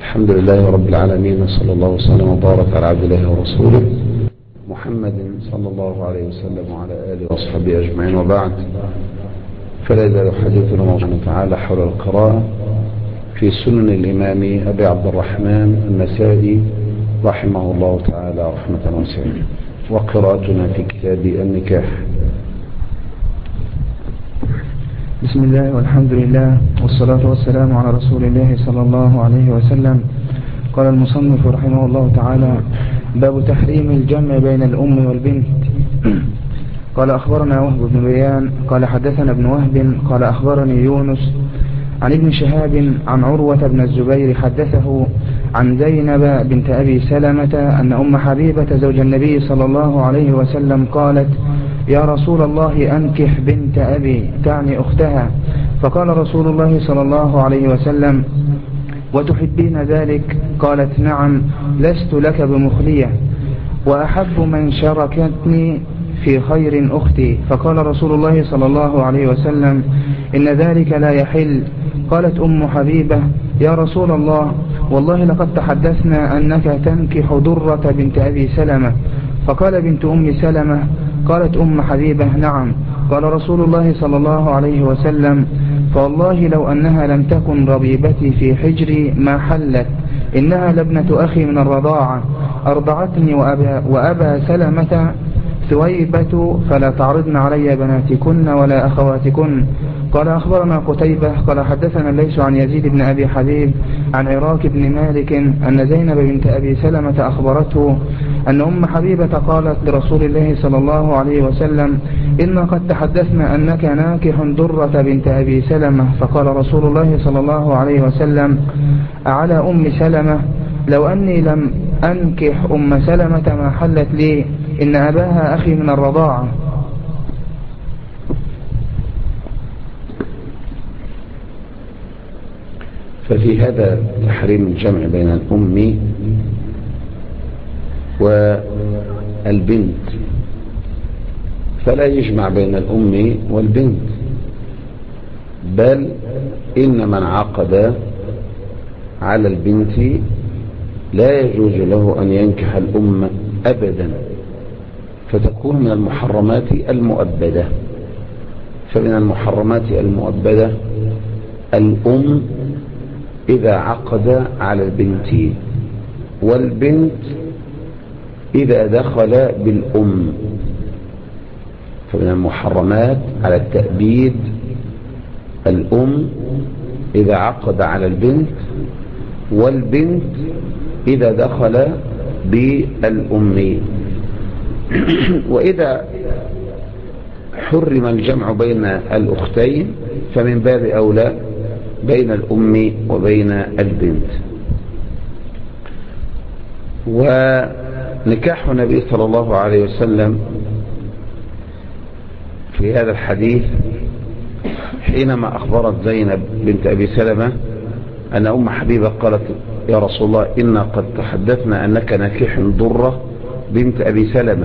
الحمد لله رب العالمين، صلى الله وسلم وبارك على عبد الله ورسوله محمد صلى الله عليه وسلم وعلى آله وصحبه أجمعين، وبعد. فلا يزال حديثنا موضوعنا تعالى حول القراءة في سنن الإمام أبي عبد الرحمن النسائي رحمه الله تعالى رحمة واسعة، وقراءتنا في كتاب النكاح. بسم الله والحمد لله والصلاة والسلام على رسول الله صلى الله عليه وسلم. قال المصنف رحمه الله تعالى: باب تحريم الجمع بين الأم والبنت. قال أخبرنا وهب بن ريان قال حدثنا ابن وهب قال أخبرني يونس عن ابن شهاب عن عروة بن الزبير حدثه عن زينب بنت أبي سلمة أن أم حبيبة زوج النبي صلى الله عليه وسلم قالت: يا رسول الله أنكح بنت أبي، تعني أختها. فقال رسول الله صلى الله عليه وسلم: وتحبين ذلك؟ قالت: نعم، لست لك بمخلية، وأحب من شركتني في خير أختي. فقال رسول الله صلى الله عليه وسلم: إن ذلك لا يحل. قالت أم حبيبة: يا رسول الله، والله لقد تحدثنا أنك تنكح درة بنت أبي سلمة. فقال بنت أم سلمة: قالت أم حبيبة: نعم. قال رسول الله صلى الله عليه وسلم: فوالله لو أنها لم تكن ربيبتي في حجري ما حلت، إنها لابنة أخي من الرضاعة، أرضعتني وأبا سلمة ثويبة، فلا تعرضن علي بناتكن ولا أخواتكن. قال أخبرنا قتيبة قال حدثنا ليس عن يزيد بن أبي حبيب عن عراك بن مالك أن زينب بنت أبي سلمة أخبرته أن أم حبيبة قالت لرسول الله صلى الله عليه وسلم: إن قد تحدثنا أنك ناكح درة بنت أبي سلمة. فقال رسول الله صلى الله عليه وسلم: أعلى أم سلمة؟ لو أني لم أنكح أم سلمة ما حلت لي، إن أباها أخي من الرضاعة. ففي هذا تحريم الجمع بين الأم والبنت، فلا يجمع بين الأم والبنت، بل إن من عقد على البنت لا يجوز له أن ينكح الأم أبدا، فتكون من المحرمات المؤبدة. فمن المحرمات المؤبدة الأم إذا عقد على البنت، والبنت إذا دخل بالأم. فمن المحرمات على التأبيد الأم إذا عقد على البنت، والبنت إذا دخل بالأم. وإذا حرم الجمع بين الأختين فمن باب أولى بين الأم وبين البنت. ونكاح النبي صلى الله عليه وسلم في هذا الحديث حينما أخبرت زينب بنت أبي سلمة أن أم حبيبة قالت: يا رسول الله، إنا قد تحدثنا أنك ناكح درة بنت أبي سلمة،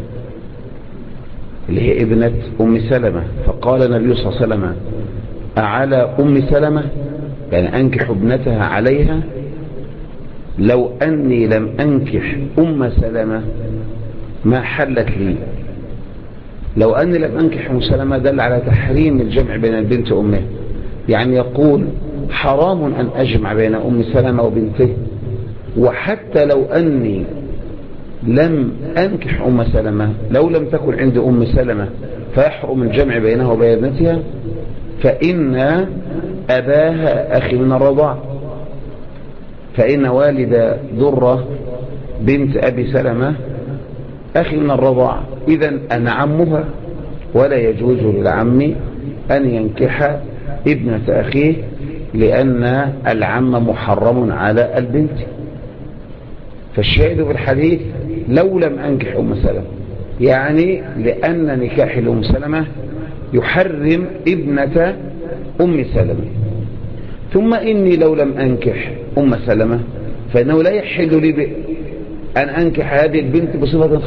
اللي هي ابنة أم سلمة. فقال النبي صلى الله عليه وسلم: أعلى أم سلمة؟ يعني أنكح ابنتها عليها؟ لو أني لم أنكح أم سلمة ما حلت لي. لو أني لم أنكح أم سلمة دل على تحريم الجمع بين البنت وأمها، يعني يقول حرام أن أجمع بين أم سلمة وبنته. وحتى لو أني لم أنكح أم سلمة، لو لم تكن عند أم سلمة فيحرم الجمع بينها وبين ابنتها، فإن أباها أخي من الرضاعة، فإن والد درة بنت أبي سلمة أخي من الرضاعة، إذن أنا عمها، ولا يجوز للعم أن ينكح ابنة أخيه، لأن العم محرم على البنت. فالشاهد بالحديث لو لم أنكح أم سلمة، يعني لأن نكاح أم سلمة يحرم ابنة أم سلمة. ثم إني لو لم أنكح أم سلمة فإنه لا يحل لي أن أنكح هذه البنت بصفة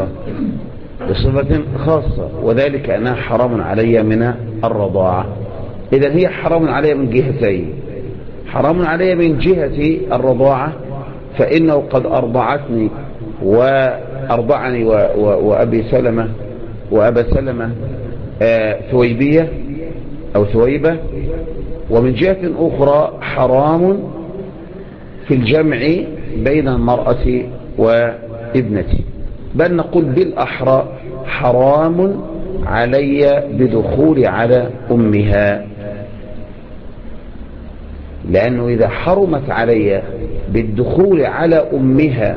خاصة، وذلك أنها حرام علي من الرضاعة. إذن هي حرام علي من جهتين: حرام علي من جهة الرضاعة، فإنه قد أرضعتني وأرضعني وأبي سلمة وأبا سلمة ثويبية أو ثويبة. ومن جهة أخرى حرام في الجمع بين المرأة وابنتي، بل نقول بالأحرى حرام علي بدخول على أمها، لأنه إذا حرمت علي بالدخول على أمها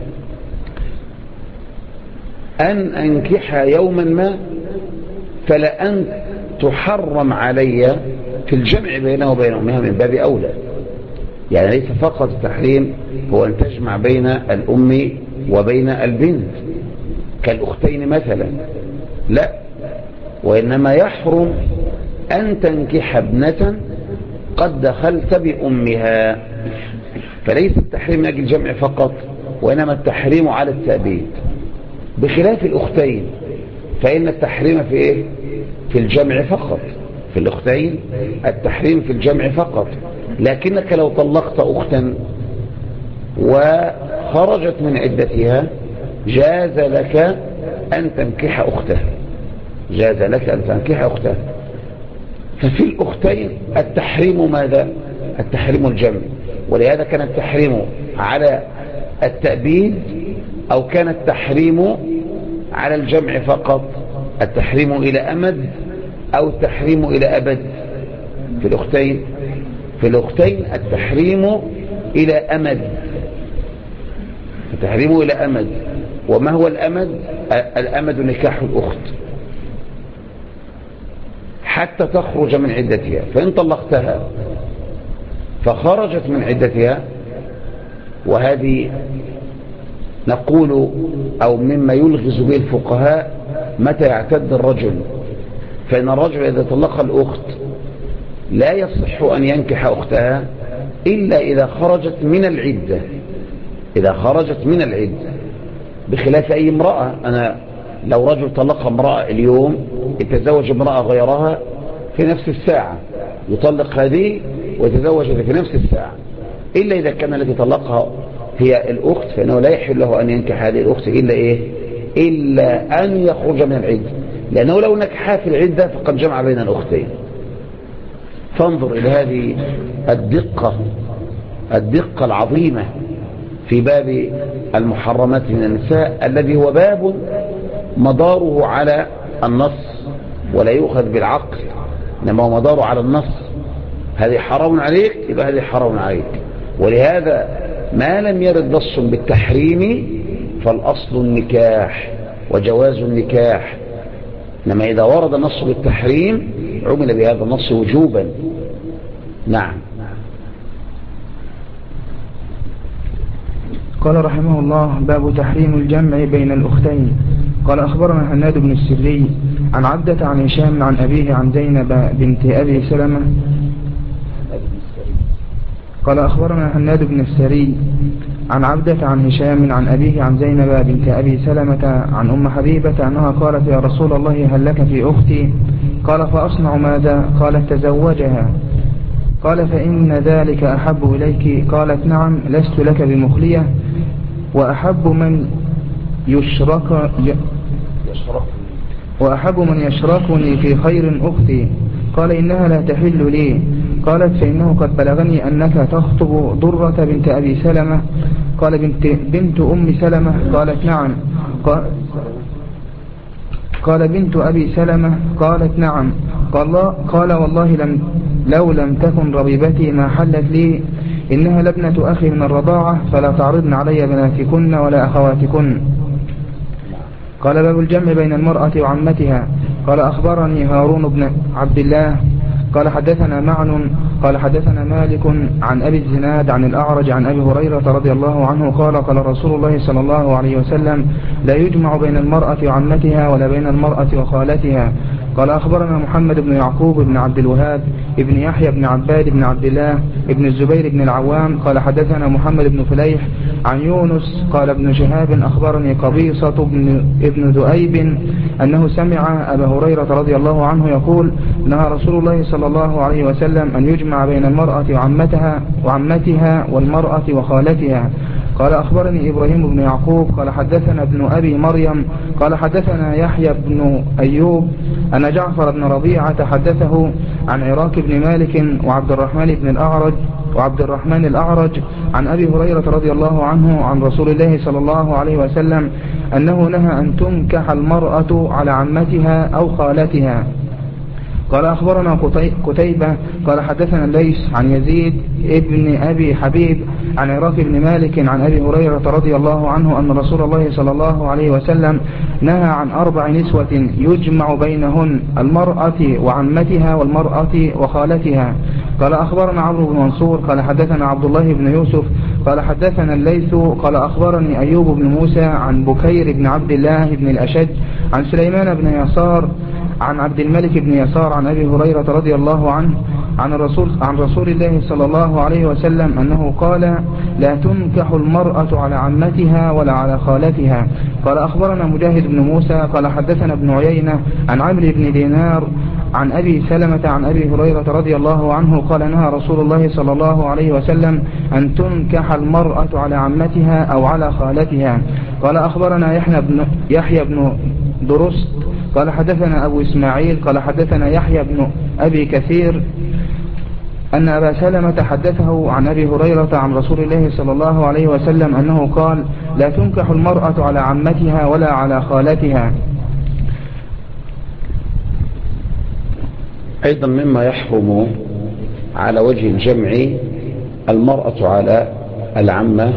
أن أنكحها يوما ما، فلأن تحرم علي في الجمع بينه وبين أمها من باب أولى. يعني ليس فقط التحريم هو أن تجمع بين الأم وبين البنت كالأختين مثلا، لا، وإنما يحرم أن تنكح ابنة قد دخلت بأمها. فليس التحريم من أجل الجمع فقط، وإنما التحريم على التأبيد، بخلاف الأختين فإن التحريم في إيه؟ في الجمع فقط. في الأختين التحريم في الجمع فقط، لكنك لو طلقت أختا وخرجت من عدتها جاز لك أن تنكح أختها، جاز لك أن تنكح أختها. ففي الأختين التحريم ماذا؟ التحريم الجمع. ولهذا كان التحريم على التأبيد، أو كان التحريم على الجمع فقط، التحريم إلى أمد أو التحريم إلى أبد. في الأختين التحريم إلى أمد، التحريم إلى أمد. وما هو الأمد؟ الأمد نكاح الأخت حتى تخرج من عدتها، فإن طلقتها فخرجت من عدتها، وهذه نقول أو مما يلغز به الفقهاء متى يعتد الرجل. فإن الرجل إذا طلق الأخت لا يصح أن ينكح أختها إلا إذا خرجت من العدة، إذا خرجت من العدة، بخلاف أي امرأة. أنا لو رجل طلق امرأة اليوم يتزوج امرأة غيرها في نفس الساعة، يطلق هذه ويتزوج في نفس الساعة، إلا إذا كان الذي طلقها هي الأخت، فإنه لا يحل له أن ينكح هذه الأخت إلا إيه؟ إلا أن يخرج من العدة، لأنه لو نكحها في العدة فقد جمع بين الأختين. فانظر إلى هذه الدقة العظيمة في باب المحرمات من النساء، الذي هو باب مداره على النص ولا يؤخذ بالعقل، إنما هو مداره على النص. هذه حرام عليك يبقى هذه حرام عليك. ولهذا ما لم يرد نص بالتحريم فالأصل النكاح وجواز النكاح، إنما إذا ورد نص بالتحريم عمل بهذا النص وجوبا. نعم. قال رحمه الله: باب تحريم الجمع بين الأختين. قال أخبرنا هناد بن السري عن عبدة عن هشام عن أبيه عن زينب بنت أبي سلمة. قال أخبرنا هناد بن السري عن عبدة عن هشام عن أبيه عن زينب بنت أبي سلمة عن أم حبيبة أنها قالت: يا رسول الله هل لك في أختي؟ قال: فأصنع ماذا؟ قالت: تزوجها. قال: فإن ذلك أحب إليك؟ قالت: نعم، لست لك بمخلية، وأحب من يشركني في خير أختي. قال: إنها لا تحل لي. قالت: فإنه قد بلغني أنك تخطب ضرة بنت أبي سلمة. قال: بنت أم سلمة؟ قالت: نعم. قال: بنت أبي سلمة؟ قالت: نعم. قال: والله لو لم تكن ربيبتي ما حلت لي، إنها لابنة أخي من الرضاعة، فلا تعرضن علي بناتكن ولا أخواتكن. قال: باب الجمع بين المرأة وعمتها. قال: أخبرني هارون بن عبد الله قال: حدثنا معن قال: حدثنا مالك عن أبي الزناد عن الأعرج عن أبي هريرة رضي الله عنه قال: قال رسول الله صلى الله عليه وسلم: لا يجمع بين المرأة وعمتها ولا بين المرأة وخالتها قال أخبرنا محمد بن يعقوب بن عبد الوهاب ابن يحيى بن عباد بن عبد الله ابن الزبير بن العوام قال حدثنا محمد بن فليح عن يونس قال ابن شهاب أخبرني قبيصة ابن ذؤيب أنه سمع أبا هريرة رضي الله عنه يقول نهى رسول الله صلى الله عليه وسلم أن يجمع بين المرأة وعمتها والمرأة وخالتها. قال أخبرني إبراهيم بن يعقوب قال حدثنا ابن أبي مريم قال حدثنا يحيى بن أيوب أن جعفر بن ربيعة حدثه عن عراك بن مالك وعبد الرحمن الأعرج عن أبي هريرة رضي الله عنه عن رسول الله صلى الله عليه وسلم أنه نهى أن تنكح المرأة على عمتها أو خالتها. قال أخبرنا قتيبة قال حدثنا الليث عن يزيد ابن أبي حبيب عن عراك بن مالك عن أبي هريرة رضي الله عنه أن رسول الله صلى الله عليه وسلم نهى عن 4 نسوة يجمع بينهن المرأة وعمتها والمرأة وخالتها. قال أخبرنا عمرو بن منصور قال حدثنا عبد الله بن يوسف قال حدثنا الليث قال أخبرني أيوب بن موسى عن بكير بن عبد الله بن الأشج عن سليمان بن يسار عن عبد الملك بن يسار عن أبي هريرة رضي الله عنه عن رسول الله صلى الله عليه وسلم أنه قال لا تنكح المرأة على عمتها ولا على خالتها. قال أخبرنا مجاهد بن موسى قال حدثنا ابن عيينة عن عمرو بن دينار عن أبي سلمة عن أبي هريرة رضي الله عنه قال نهى رسول الله صلى الله عليه وسلم أن تنكح المرأة على عمتها أو على خالتها. قال أخبرنا يحيى بن درست قال حدثنا أبو إسماعيل قال حدثنا يحيى بن أبي كثير أن أبا سلمة حدثه عن أبي هريرة عن رسول الله صلى الله عليه وسلم أنه قال لا تنكح المرأة على عمتها ولا على خالتها. أيضا مما يحرم على وجه الجمع المرأة على العمة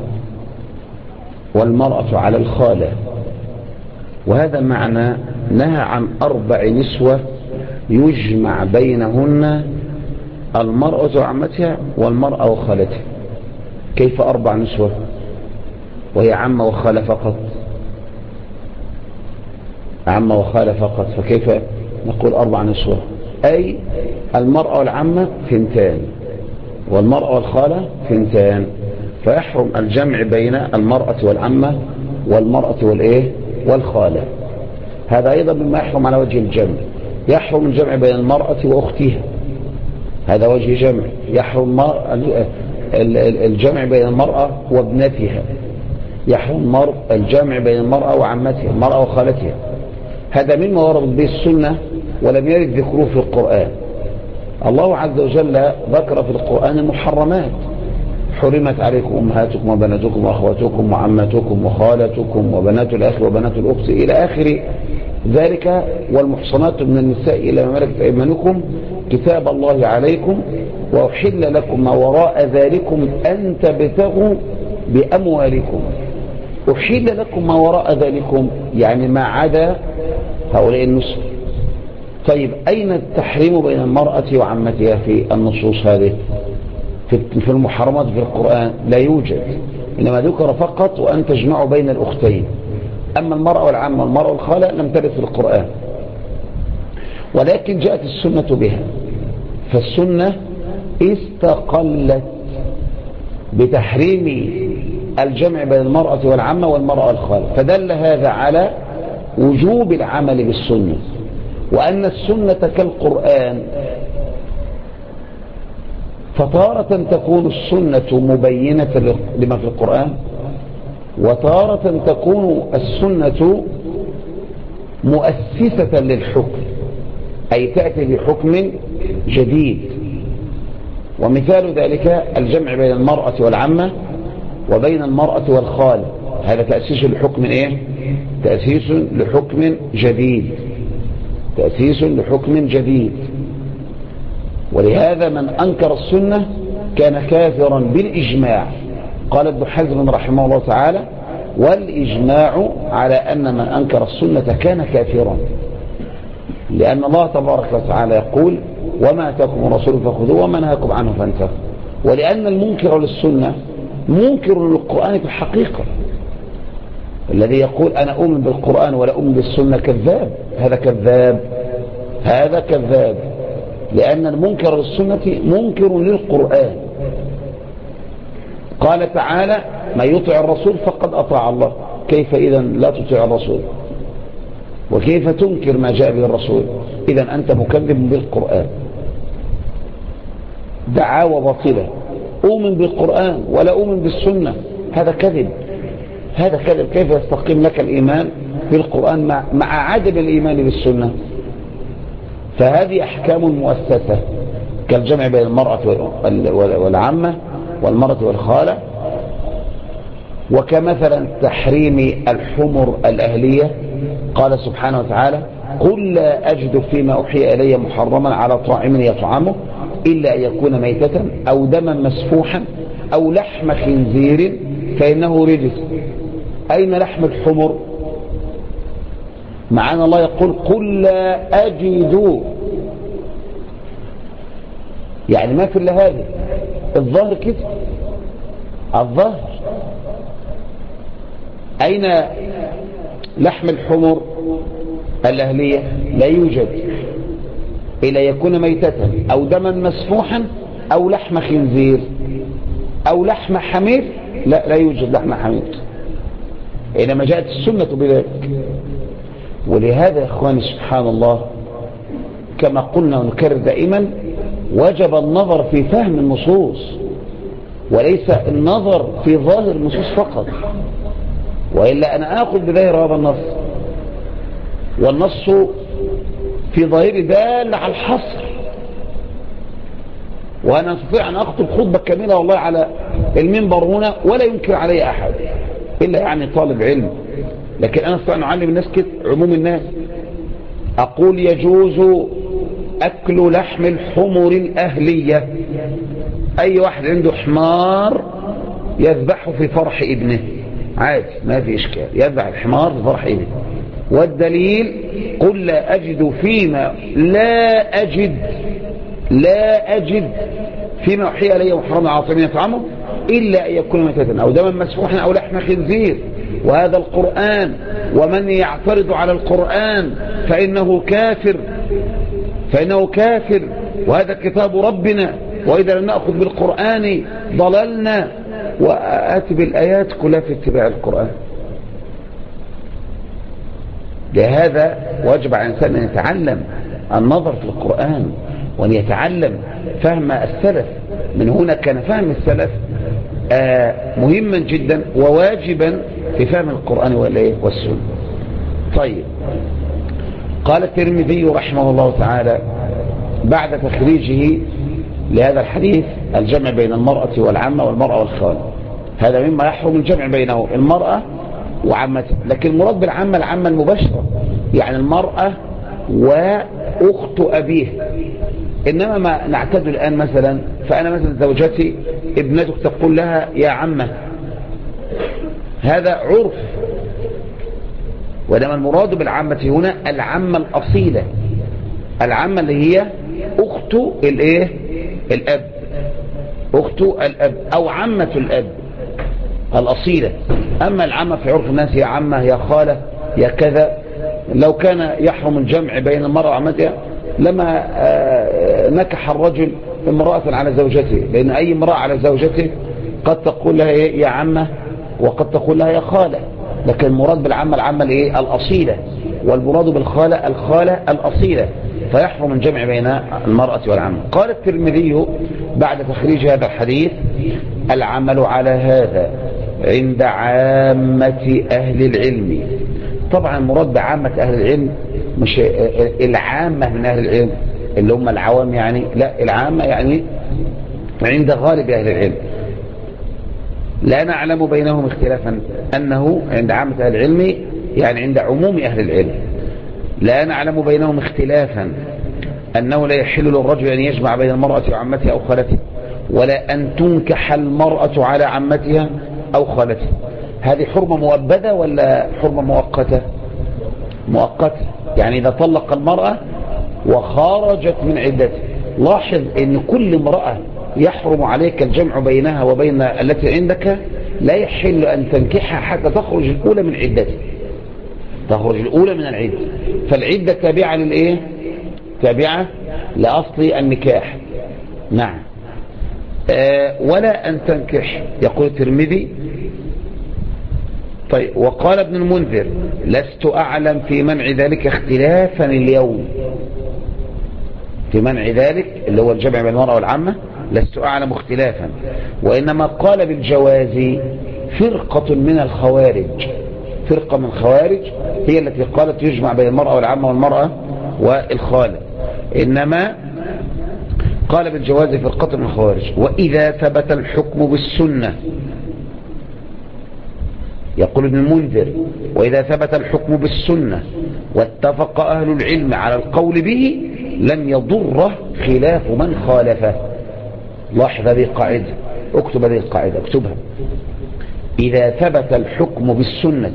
والمرأة على الخالة، وهذا معنى نهى عن 4 نسوة يجمع بينهن المرأة وعمتها والمرأة وخالتها. كيف 4 نسوة وهي عمة وخالة فقط؟ عمة وخالة فقط، فكيف نقول 4 نسوة؟ أي المرأة والعمة 2 والمرأة والخالة 2، فيحرم الجمع بين المرأة والعمة والمرأة والخالة. هذا أيضا مما يحرم على وجه الجمع. يحرم الجمع بين المرأة وأختها، هذا وجه جمع. يحرم الجمع بين المرأة وابنتها، يحرم الجمع بين المرأة وعمتها، المرأة وخالتها. هذا مما وردت به السنة ولم يرد ذكره في القرآن. الله عز وجل ذكر في القرآن المحرمات: حرمت عليكم أمهاتكم وبناتكم وأخواتكم وعماتكم وخالتكم وبنات الأخ وبنات الأخت إلى آخر ذلك، والمحصنات من النساء إلى ما ملكت أيمانكم كتاب الله عليكم، وأحل لكم ما وراء ذلكم أن تبتغوا بأموالكم. أحل لكم ما وراء ذلكم يعني ما عدا هؤلاء النساء. طيب أين التحريم بين المرأة وعمتها في النصوص هذه؟ في المحرمات في القرآن لا يوجد، إنما ذكر فقط وأن تجمعوا بين الأختين. أما المرأة والعمة والمرأة والخالة لم ترد في القرآن، ولكن جاءت السنة بها، فالسنة استقلت بتحريم الجمع بين المرأة والعمة والمرأة والخالة، فدل هذا على وجوب العمل بالسنة، وأن السنة كالقرآن، فتارة تكون السنة مبينة لما في القرآن، وتارة تكون السنة مؤسسة للحكم، أي تأتي بحكم جديد. ومثال ذلك الجمع بين المرأة والعمة وبين المرأة والخالة، هذا تأسيس لحكم تأسيس لحكم جديد، تأسيس لحكم جديد. ولهذا من أنكر السنة كان كافرا بالإجماع. قال ابن حزم رحمه الله تعالى: والإجماع على أن من أنكر السنة كان كافرا، لأن الله تبارك وتعالى يقول: وما أتاكم الرسول فخذوه وما نهاكم عنه فانتهوا. ولأن المنكر للسنة منكر للقرآن في الحقيقة. الذي يقول أنا أؤمن بالقرآن ولا أؤمن بالسنة كذاب، هذا كذاب. هذا كذاب، لأن المنكر للسنة منكر للقرآن. قال تعالى: من يطع الرسول فقد أطاع الله. كيف إذا لا تطيع الرسول؟ وكيف تنكر ما جاء به الرسول؟ إذا أنت مكذب بالقرآن. دعاوى باطلة، أؤمن بالقرآن ولا أؤمن بالسنة، هذا كذب. هذا كذب. كيف يستقيم لك الإيمان بالقرآن مع عدم الإيمان بالسنة؟ فهذه أحكام مؤسسة كالجمع بين المرأة والعمة والمرأة والخالة، وكمثلا تحريم الحمر الأهلية. قال سبحانه وتعالى: قل لا أجد فيما أوحي إلي محرما على طاعم يطعمه إلا أن يكون ميتة أو دما مسفوحا أو لحم خنزير فإنه رجس. أين لحم الحمر؟ معنا الله يقول: قل لا أجد، يعني ما في إلا هذا. الظاهر كده، الظاهر. أين لحم الحمر الأهلية؟ لا يوجد إلا يكون ميتة أو دما مسفوحا أو لحم خنزير أو لحم حمير. لا يوجد لحم حمير، إنما جاءت السنة بذلك. ولهذا يا إخواني سبحان الله، كما قلنا ونكرر دائما، وجب النظر في فهم النصوص وليس النظر في ظاهر النصوص فقط، وإلا أنا آخذ بظاهر هذا النص، والنص في ظاهر دال على الحصر، وأنا أستطيع أن أخطب خطبة كاملة والله على المنبر هنا ولا ينكر علي أحد إلا يعني طالب علم، لكن أنا أستطيع أن أعلم الناس كده، عموم الناس. أقول: يجوز أكل لحم الحمر الأهلية. أي واحد عنده حمار يذبحه في فرح ابنه عادي، ما في إشكال، يذبح الحمار في فرح ابنه. والدليل: قل لا أجد فيما لا أجد فيما أوحي إلي محرما على طاعم يطعمه إلا أن يكون ميتة أو دما مسفوحا أو لحم خنزير. وهذا القرآن، ومن يعترض على القرآن فإنه كافر، وهذا كتاب ربنا، وإذا لم نأخذ بالقرآن ضللنا. وآتي بالآيات كلها في اتباع القرآن. لهذا واجب على الإنسان أن يتعلم النظر في القرآن وأن يتعلم فهم السلف. من هنا كان فهم السلف مهما جدا وواجبا في فهم القرآن والسنة. طيب، قال الترمذي رحمه الله تعالى بعد تخريجه لهذا الحديث: الجمع بين المرأة والعمة والمرأة والخالة، هذا مما يحرم الجمع بينه، المرأة وعمتها. لكن المراد بالعمة العمة المباشرة، يعني المرأة وأخت أبيه. إنما ما نعتد الآن مثلا، فأنا مثلا زوجتي ابنتك تقول لها يا عمة، هذا عرف. وإنما المراد بالعمة هنا العمة الأصيلة، العمة اللي هي أخت الأب، أخت الأب أو عمة الأب الأصيلة. أما العمة في عرف الناس هي عمة، هي خالة، هي كذا. لو كان يحرم الجمع بين المرأة وعمتها لما نكح الرجل امرأة على زوجته، لأن أي امرأة على زوجته قد تقول لها يا عمة وقد تقول لها يا خالة. لكن المراد بالعمة العمة الأصيلة، والمراد بالخالة الخالة الأصيلة، فيحرم الجمع بين المرأة والعمة. قال الترمذي بعد تخريج هذا الحديث: العمل على هذا عند عامة أهل العلم. طبعا المراد بعامة أهل العلم مش العامة من أهل العلم اللي هم العوام يعني، لا، العامة يعني عند غالب أهل العلم. لا نعلم بينهم اختلافا، أنه عند عامة أهل العلم يعني عند عموم أهل العلم. لا نعلم بينهم اختلافا أنه لا يحل للرجل أن يجمع بين المرأة وعمتها أو خالتها، ولا أن تنكح المرأة على عمتها أو خالتها. هذه حرمة مؤبدة ولا حرمة مؤقتة؟ مؤقتة، يعني إذا طلق المرأة وخرجت من عدتها. لاحظ أن كل امرأة يحرم عليك الجمع بينها وبين التي عندك، لا يحل أن تنكحها حتى تخرج الأولى من عدتها، تخرج الأولى من العدة. فالعدة تابعة تابعة لأصل النكاح. نعم. ولا أن تنكح، يقول الترمذي. طيب، وقال ابن المنذر: لست أعلم في منع ذلك اختلافا اليوم. في منع ذلك اللي هو الجمع بين المرأة والعامة لست أعلم اختلافا، وإنما قال بالجواز فرقة من الخوارج. فرقة من الخوارج هي التي قالت يجمع بين المرأة والعامة والمرأة والخالة، إنما قال بالجواز فرقة من الخوارج. وإذا ثبت الحكم بالسنة، يقول ابن المنذر: وإذا ثبت الحكم بالسنة واتفق أهل العلم على القول به لم يضره خلاف من خالفه. لاحظ هذه القاعدة، اكتب هذه القاعدة، اكتبها. إذا ثبت الحكم بالسنة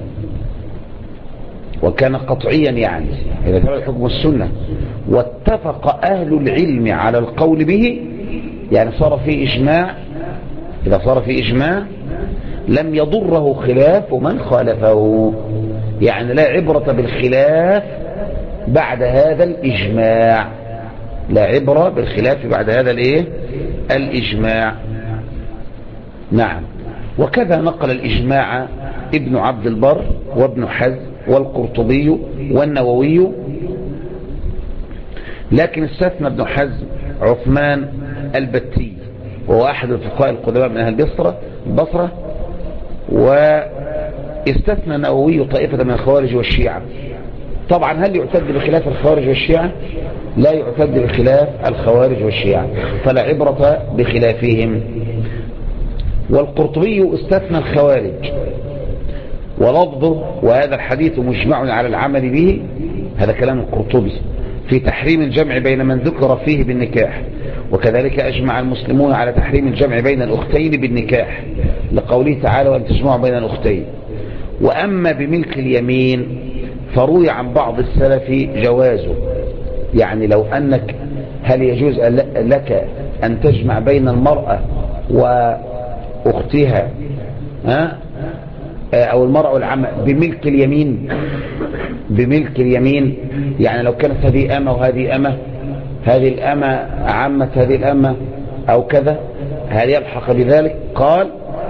وكان قطعيا، يعني إذا ثبت الحكم بالسنة واتفق أهل العلم على القول به، يعني صار في إجماع، إذا صار في إجماع لم يضره خلاف من خالفه، يعني لا عبرة بالخلاف بعد هذا الإجماع، لا عبرة بالخلاف بعد هذا الإجماع. نعم. وكذا نقل الإجماع ابن عبد البر وابن حزم والقرطبي والنووي، لكن استثنى ابن حزم عثمان البتي وهو أحد الفقهاء القدماء من أهل البصرة، واستثنى النووي طائفة من الخوارج والشيعة. طبعا هل يعتد بخلاف الخوارج والشيعة؟ لا يعتد بخلاف الخوارج والشيعة، فلا عبرة بخلافهم. والقرطبي استثنى الخوارج، ولفظه: وهذا الحديث مجمع على العمل به، هذا كلام القرطبي، في تحريم الجمع بين من ذكر فيه بالنكاح، وكذلك أجمع المسلمون على تحريم الجمع بين الأختين بالنكاح لقوله تعالى: وأن تجمعوا بين الأختين. وأما بملك اليمين فروي عن بعض السلف جوازه، يعني لو أنك هل يجوز لك أن تجمع بين المرأة وأختها أو المرأة والعمة بملك اليمين؟ بملك اليمين يعني لو كانت هذه أمة وهذه أمة، هذه الأمة عمة هذه الأمة أو كذا، هل يلحق بذلك؟ قال: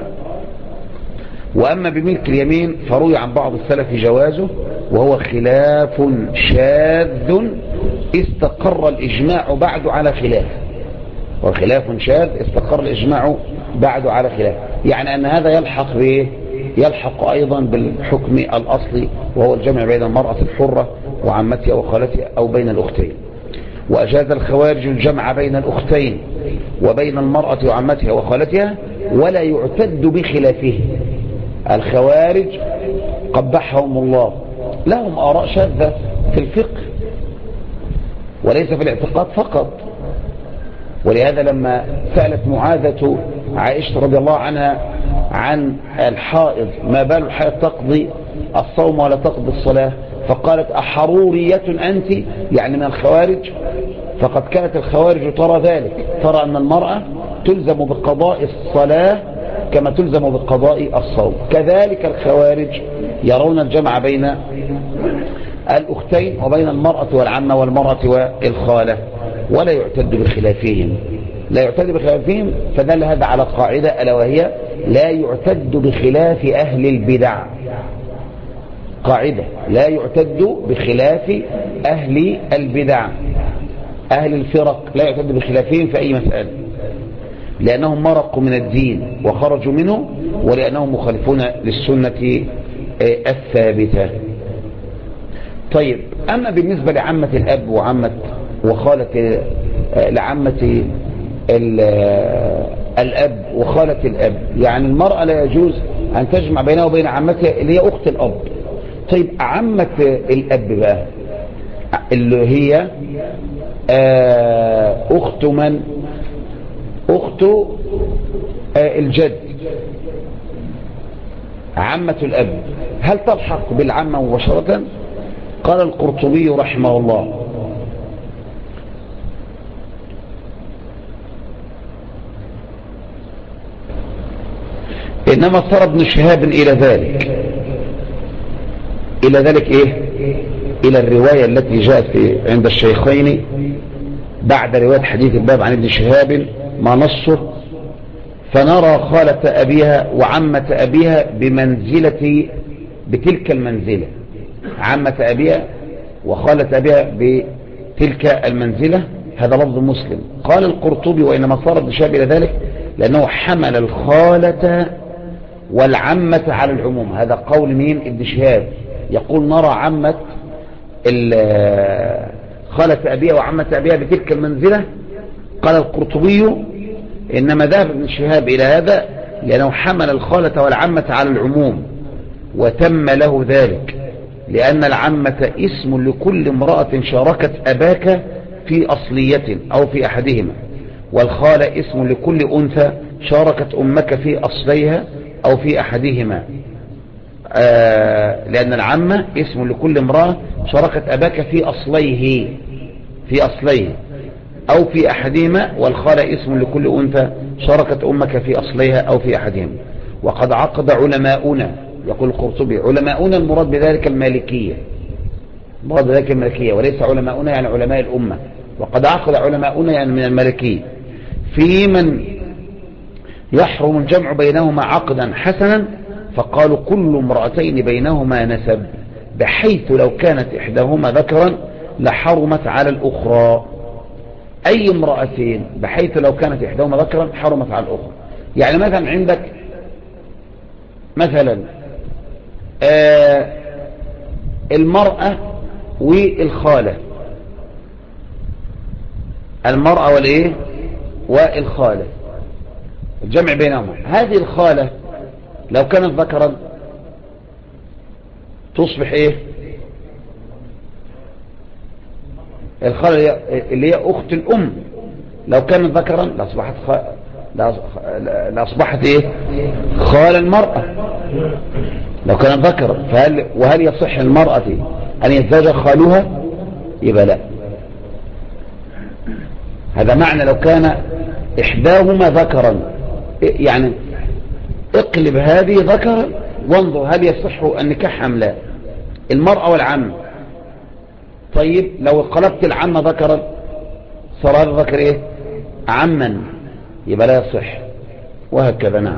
وأما بملك اليمين فروي عن بعض السلف جوازه، وهو خلاف شاذ استقر الإجماع بعد على خلاف، وخلاف شاذ استقر الإجماع بعد على خلاف، يعني أن هذا يلحق به، يلحق أيضا بالحكم الأصلي، وهو الجمع بين المرأة الحرة وعمتها وخالتها أو بين الأختين. وأجاز الخوارج الجمع بين الأختين وبين المرأة وعمتها وخالتها ولا يعتد بخلافه. الخوارج قبحهم الله لهم آراء شاذة في الفقه وليس في الاعتقاد فقط، ولهذا لما سألت معاذة عائشة رضي الله عنها عن الحائض: ما بال الحائض تقضي الصوم ولا تقضي الصلاة؟ فقالت: أحرورية أنت؟ يعني من الخوارج. فقد كانت الخوارج ترى ذلك، ترى أن المرأة تلزم بقضاء الصلاة كما تلزم بقضاء الصوم. كذلك الخوارج يرون الجمع بين الأختين وبين المرأة والعمة والمرأة والخالة ولا يعتد بخلافهم، لا يعتد بخلافهم. فدل هذا على قاعدة ألا وهي: لا يعتد بخلاف أهل البدع. قاعدة: لا يعتد بخلاف أهل البدع، أهل الفرق لا يعتد بخلافهم في أي مسألة، لأنهم مرقوا من الدين وخرجوا منه، ولأنهم مخالفون للسنة الثابتة. طيب، أما بالنسبة لعمة الأب وعمة وخالة لعمة الأب وخالة الأب، يعني المرأة لا يجوز أن تجمع بينها وبين عمتها اللي هي أخت الأب. طيب، عمة الأب بقى اللي هي أخت من؟ أخت الجد، عمة الأب، هل تلحق بالعمة مباشرة؟ قال القرطبي رحمه الله: إنما صار ابن شهاب إلى ذلك إيه؟ إلى الرواية التي جاءت عند الشيخين بعد رواية حديث الباب عن ابن شهاب ما نصه، فنرى خالة أبيها وعمة أبيها بتلك المنزلة، عمة أبيها وخالة أبيها بتلك المنزلة. هذا لفظ مسلم. قال القرطبي وإنما صار ابن شهاب إلى ذلك لأنه حمل الخالة والعمة على العموم. هذا قول مين؟ ابن شهاب، يقول نرى عمة خالة أبيها وعمة أبيها بتلك المنزلة. قال القرطبي إنما ذهب ابن شهاب إلى هذا لأنه حمل الخالة والعمة على العموم، وتم له ذلك لأن العمة اسم لكل امرأة شاركت أباك في أصلية أو في أحدهما، والخالة اسم لكل أنثى شاركت أمك في أصليها أو في أحدهما. لأن العمة اسم لكل امرأة شاركت أباك في أصليه أو في أحدهما، والخالة اسم لكل أنثى شاركت أمك في أصليها أو في أحدهما. وقد عقد علماؤنا، يقول القرطبي، علماؤنا المراد بذلك المالكية، وليس علماؤنا يعني علماء الأمة. وقد عقد علماؤنا يعني من المالكية في من يحرم الجمع بينهما عقدا حسنا، فقالوا كل امرأتين بينهما نسب، بحيث لو كانت إحداهما ذكرا لحرمت على الأخرى. أي امرأتين؟ بحيث لو كانت إحداهما ذكرا حرمت على الأخرى. يعني مثلا عندك مثلا المرأة والخالة، المرأة والخالة الجمع بينهما. هذه الخالة لو كانت ذكرا تصبح الخالة اللي هي أخت الأم، لو كانت ذكرا لأصبحت خال المرأة لو كانت ذكرا. وهل يصح المرأة أن يتزوج خالها؟ يبقى لا. هذا معنى لو كان إحداهما ذكرا، يعني اقلب هذه ذكرا وانظر هل يصح النكاح أم لا. المرأة والعم، طيب لو قلبت العم ذكرا صار هذا ذكر عما، يبقى لا يصح، وهكذا. نعم.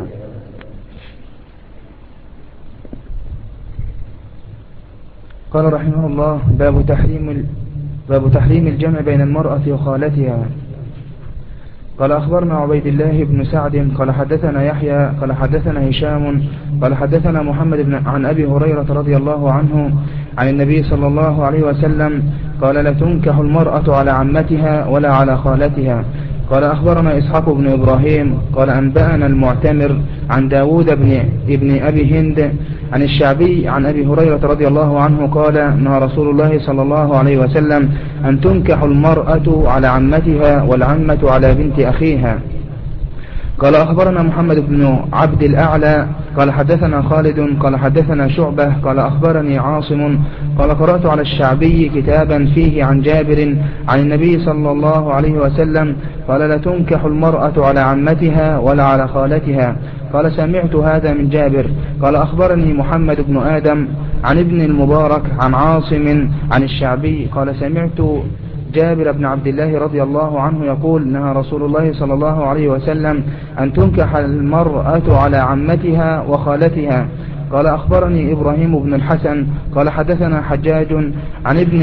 قال رحمه الله: باب تحريم الجمع بين المرأة وخالتها. قال أخبرنا عبيد الله بن سعد قال حدثنا يحيى قال حدثنا هشام قال حدثنا محمد عن أبي هريرة رضي الله عنه عن النبي صلى الله عليه وسلم قال: لا تنكح المرأة على عمتها ولا على خالتها. قال أخبرنا إسحاق بن إبراهيم قال أنبأنا المعتمر عن داود ابن أبي هند عن الشعبي عن أبي هريرة رضي الله عنه قال: نهى رسول الله صلى الله عليه وسلم أن تنكح المرأة على عمتها والعمة على بنت أخيها. قال أخبرنا محمد بن عبد الأعلى قال حدثنا خالد قال حدثنا شعبة قال أخبرني عاصم قال قرأت على الشعبي كتابا فيه عن جابر عن النبي صلى الله عليه وسلم قال: لا تنكح المرأة على عمتها ولا على خالتها. قال: سمعت هذا من جابر. قال أخبرني محمد بن آدم عن ابن المبارك عن عاصم عن الشعبي قال: سمعت جابر بن عبد الله رضي الله عنه يقول: نهى رسول الله صلى الله عليه وسلم أن تنكح المرأة على عمتها وخالتها. قال أخبرني إبراهيم بن الحسن قال حدثنا حجاج عن ابن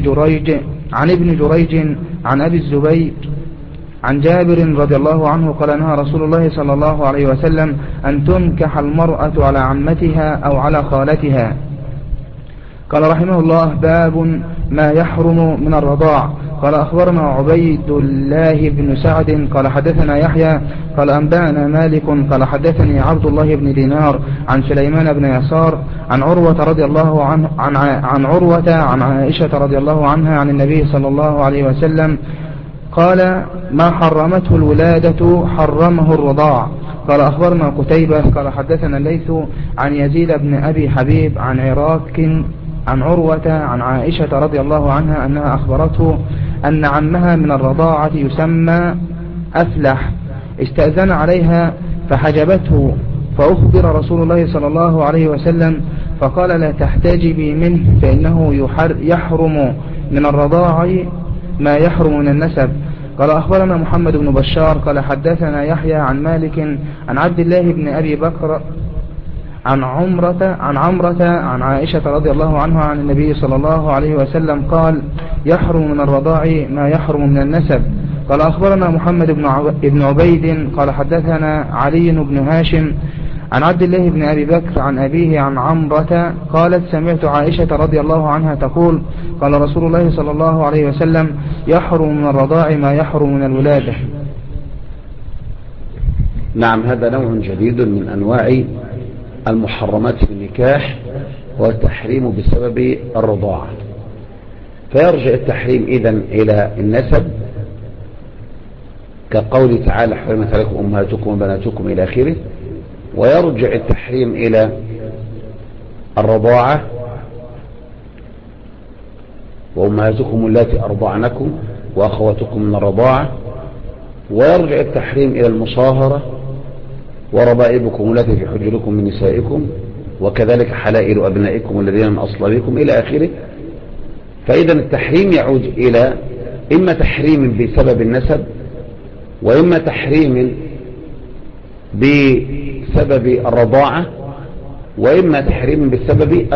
جريج عن أبي الزبير عن جابر رضي الله عنه قال: نهى رسول الله صلى الله عليه وسلم أن تنكح المرأة على عمتها أو على خالتها. قال رحمه الله: باب ما يحرم من الرضاع. قال أخبرنا عبيد الله بن سعد قال حدثنا يحيى قال أنبأنا مالك قال حدثني عبد الله بن دينار عن سليمان بن يسار عن عروة رضي الله عنه عن عائشة رضي الله عنها عن النبي صلى الله عليه وسلم قال: ما حرمته الولادة حرمه الرضاع. قال أخبرنا قتيبة قال حدثنا الليث عن يزيد بن أبي حبيب عن عراك عن عروة عن عائشة رضي الله عنها أنها أخبرته أن عمها من الرضاعة يسمى أفلح استأذن عليها فحجبته، فأخبر رسول الله صلى الله عليه وسلم فقال لا تحتجبي منه فإنه يحرم من الرضاع ما يحرم من النسب. قال أخبرنا محمد بن بشار قال حدثنا يحيى عن مالك عن عبد الله بن أبي بكر عن عمرة عن عائشة رضي الله عنها عن النبي صلى الله عليه وسلم قال يحرم من الرضاع ما يحرم من النسب. قال أخبرنا محمد بن عبيد قال حدثنا علي بن هاشم عن عبد الله بن أبي بكر عن أبيه عن عمرة قالت سمعت عائشة رضي الله عنها تقول قال رسول الله صلى الله عليه وسلم يحرم من الرضاع ما يحرم من الولادة. نعم، هذا نوع جديد من أنواع المحرمات في النكاح، والتحريم بسبب الرضاعة. فيرجع التحريم إذن إلى النسب كقول تعالى حرمت عليكم أمهاتكم وبناتكم إلى آخره، ويرجع التحريم إلى الرضاعة وأمهاتكم اللاتي أرضعنكم وأخواتكم من الرضاعة، ويرجع التحريم إلى المصاهرة وربائبكم التي في حجركم من نسائكم وكذلك حلائل أبنائكم الذين من أصلابكم إلى آخره. فإذا التحريم يعود إلى إما تحريم بسبب النسب، وإما تحريم بسبب الرضاعة، وإما تحريم بسبب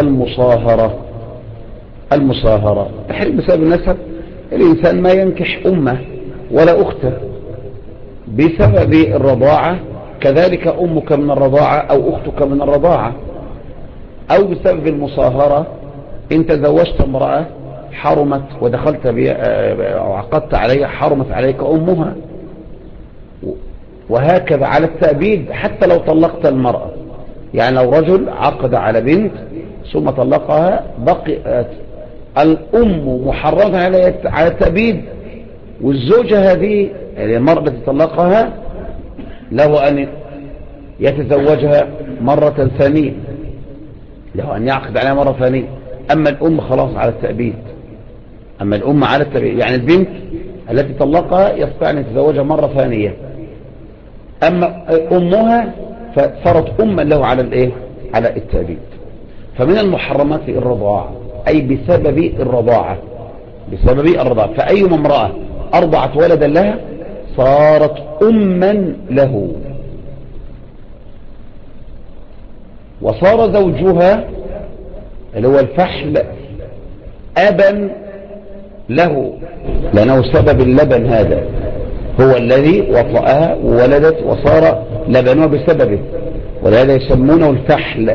المصاهرة. تحريم بسبب النسب الإنسان ما ينكح أمه ولا أخته. بسبب الرضاعة كذلك أمك من الرضاعة أو أختك من الرضاعة. أو بسبب المصاهرة إن تزوجت امرأة حرمت ودخلت أو عقدت عليها حرمت عليك أمها، وهكذا على التأبيد. حتى لو طلقت المرأة، يعني لو رجل عقد على بنت ثم طلقها بقيت الأم محرمة على التأبيد، والزوجة هذه المرأة التي طلقها له أن يتزوجها مرة ثانية، له أن يعقد عليها مرة ثانية. أما الأم خلاص على التأبيد. يعني البنت التي طلقها يستطيع أن يتزوجها مرة ثانية. أما أمها فصارت أما له على التأبيد. فمن المحرمات الرضاعة، أي بسبب الرضاعة. فأي امرأة أرضعت ولدا لها صارت أما له، وصار زوجها اللي هو الفحل أبا له، لأنه سبب اللبن هذا هو الذي وطأها وولدت وصار لبنها بسببه، ولهذا يسمونه الفحل،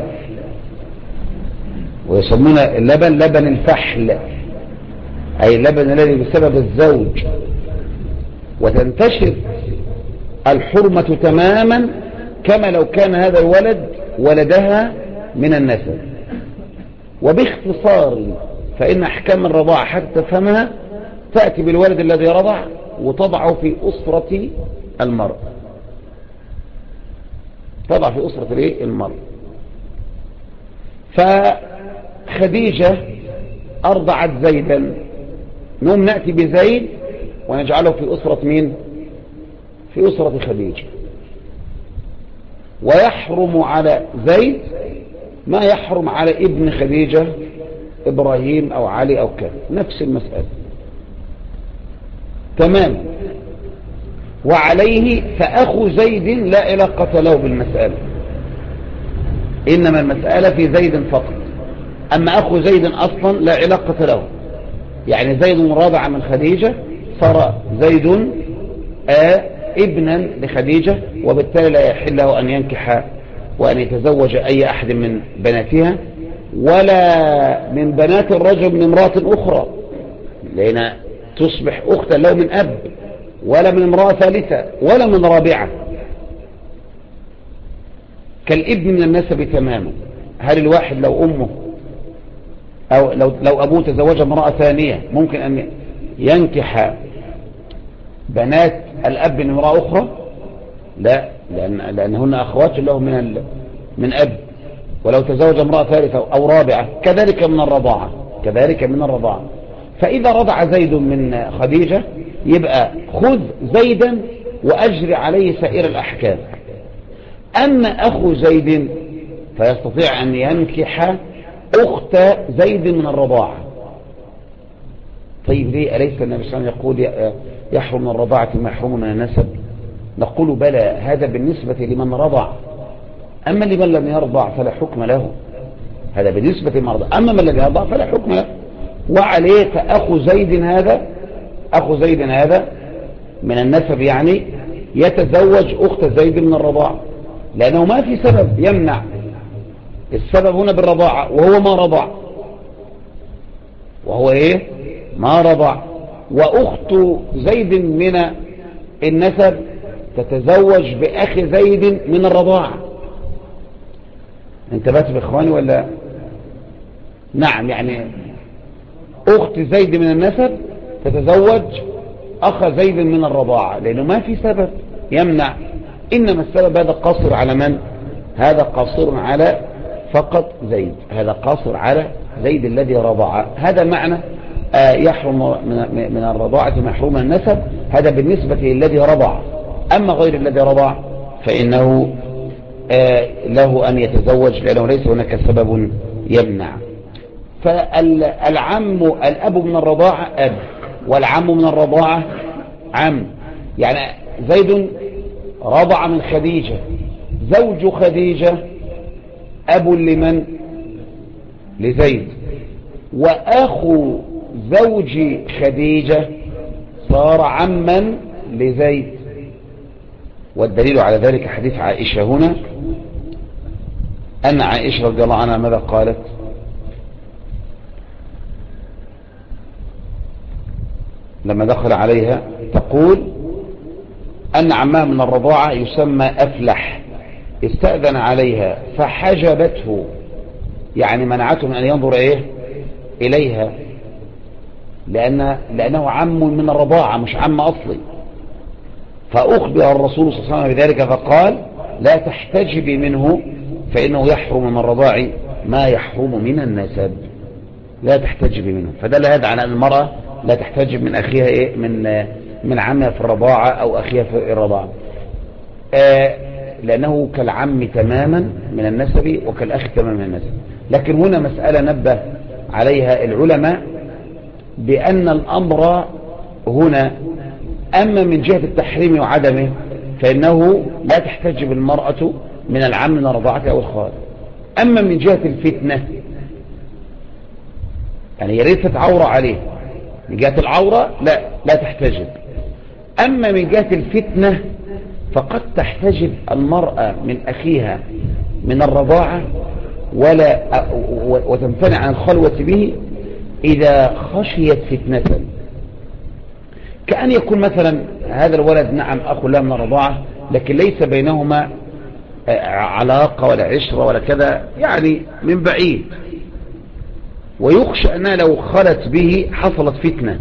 ويسمون اللبن لبن الفحل، أي اللبن الذي بسبب الزوج. وتنتشر الحرمة تماما كما لو كان هذا الولد ولدها من النسب. وباختصار فإن أحكام الرضاعة حتى تفهمها تأتي بالولد الذي رضع وتضعه في أسرة المرء، تضع في أسرة المرء. فخديجة أرضعت زيدا، نوم نأتي بزيد ونجعله في أسرة مين؟ في أسرة خديجة. ويحرم على زيد ما يحرم على ابن خديجة، إبراهيم أو علي أو كذا، نفس المسألة تماما. وعليه فأخو زيد لا علاقة له بالمسألة، إنما المسألة في زيد فقط. أما أخو زيد أصلا لا علاقة له، يعني زيد رضع من خديجة، صار زيد ابنا لخديجة، وبالتالي لا يحل له أن ينكح وأن يتزوج أي أحد من بناتها ولا من بنات الرجل من امرأة أخرى، لأن تصبح أختا له من أب، ولا من امرأة ثالثة ولا من رابعة، كالابن من النسب تماما. هل الواحد لو أمه أو لو أبوه تزوج امرأة ثانية ممكن أن ينكح بنات الأب من امرأة أخرى؟ لا، لأنهن أخوات له من أب. ولو تزوج امرأة ثالثة أو رابعة كذلك من الرضاعة. فإذا رضع زيد من خديجة يبقى خذ زيدا وأجري عليه سائر الأحكام. أما أخو زيد فيستطيع أن ينكح أخت زيد من الرضاعة. طيب ليه أليس النبي صلى الله عليه وسلم يقول يحرم من الرضاعة ما يحرم من النسب؟ نقول بلى، هذا بالنسبة لمن رضع، أما لمن لم يرضع فلا حكم له. هذا بالنسبة لمن رضع، أما من لم يرضع فلا حكم له. وعليه فأخو زيد هذا من النسب يعني يتزوج أخت زيد من الرضاعة، لأنه ما في سبب يمنع. السبب هنا بالرضاعة وهو ما رضع، وهو إيه؟ ما رضع. وأخت زيد من النسب تتزوج بأخ زيد من الرضاعة. انتبهت بإخواني ولا؟ نعم، يعني أخت زيد من النسب تتزوج أخ زيد من الرضاعة، لأنه ما في سبب يمنع. إنما السبب هذا قاصر على من؟ هذا قاصر على فقط زيد، هذا قاصر على زيد الذي رضع. هذا معنى يحرم من الرضاعة محروم النسب، هذا بالنسبة للذي رضع. أما غير الذي رضع فإنه له أن يتزوج، لأنه ليس هناك سبب يمنع. الأب من الرضاعة أب، والعم من الرضاعة عم. يعني زيد رضع من خديجة، زوج خديجة أب لمن؟ لزيد. وأخو زوج خديجة صار عما لزيد. والدليل على ذلك حديث عائشة هنا، أن عائشة رضي الله عنها ماذا قالت؟ لما دخل عليها تقول أن عمها من الرضاعة يسمى أفلح استأذن عليها فحجبته، يعني منعته من أن ينظر إليها، لأنه عم من الرضاعة مش عم أصلي. فأخبر الرسول صلى الله عليه وسلم بذلك فقال لا تحتجبي منه فإنه يحرم من الرضاع ما يحرم من النسب، لا تحتجبي منه. فدل هذا على أن المرأة لا تحتجب من أخيها من عمها في الرضاعة أو أخيها في الرضاعة، لأنه كالعم تماما من النسب وكالأخ تماما من النسب. لكن هنا مسألة نبه عليها العلماء، بأن الأمر هنا أما من جهة التحريم وعدمه فإنه لا تحتجب المرأة من العم من الرضاعة أو الخال. أما من جهة الفتنة يعني يريد عورة عليه، من جهة العورة لا تحتجب. أما من جهة الفتنة فقد تحتجب المرأة من أخيها من الرضاعة وتمتنع عن الخلوة به إذا خشيت فتنة، كأن يكون مثلا هذا الولد نعم أخو له من الرضاعة لكن ليس بينهما علاقة ولا عشرة ولا كذا، يعني من بعيد، ويخشى أنها لو خلت به حصلت فتنة،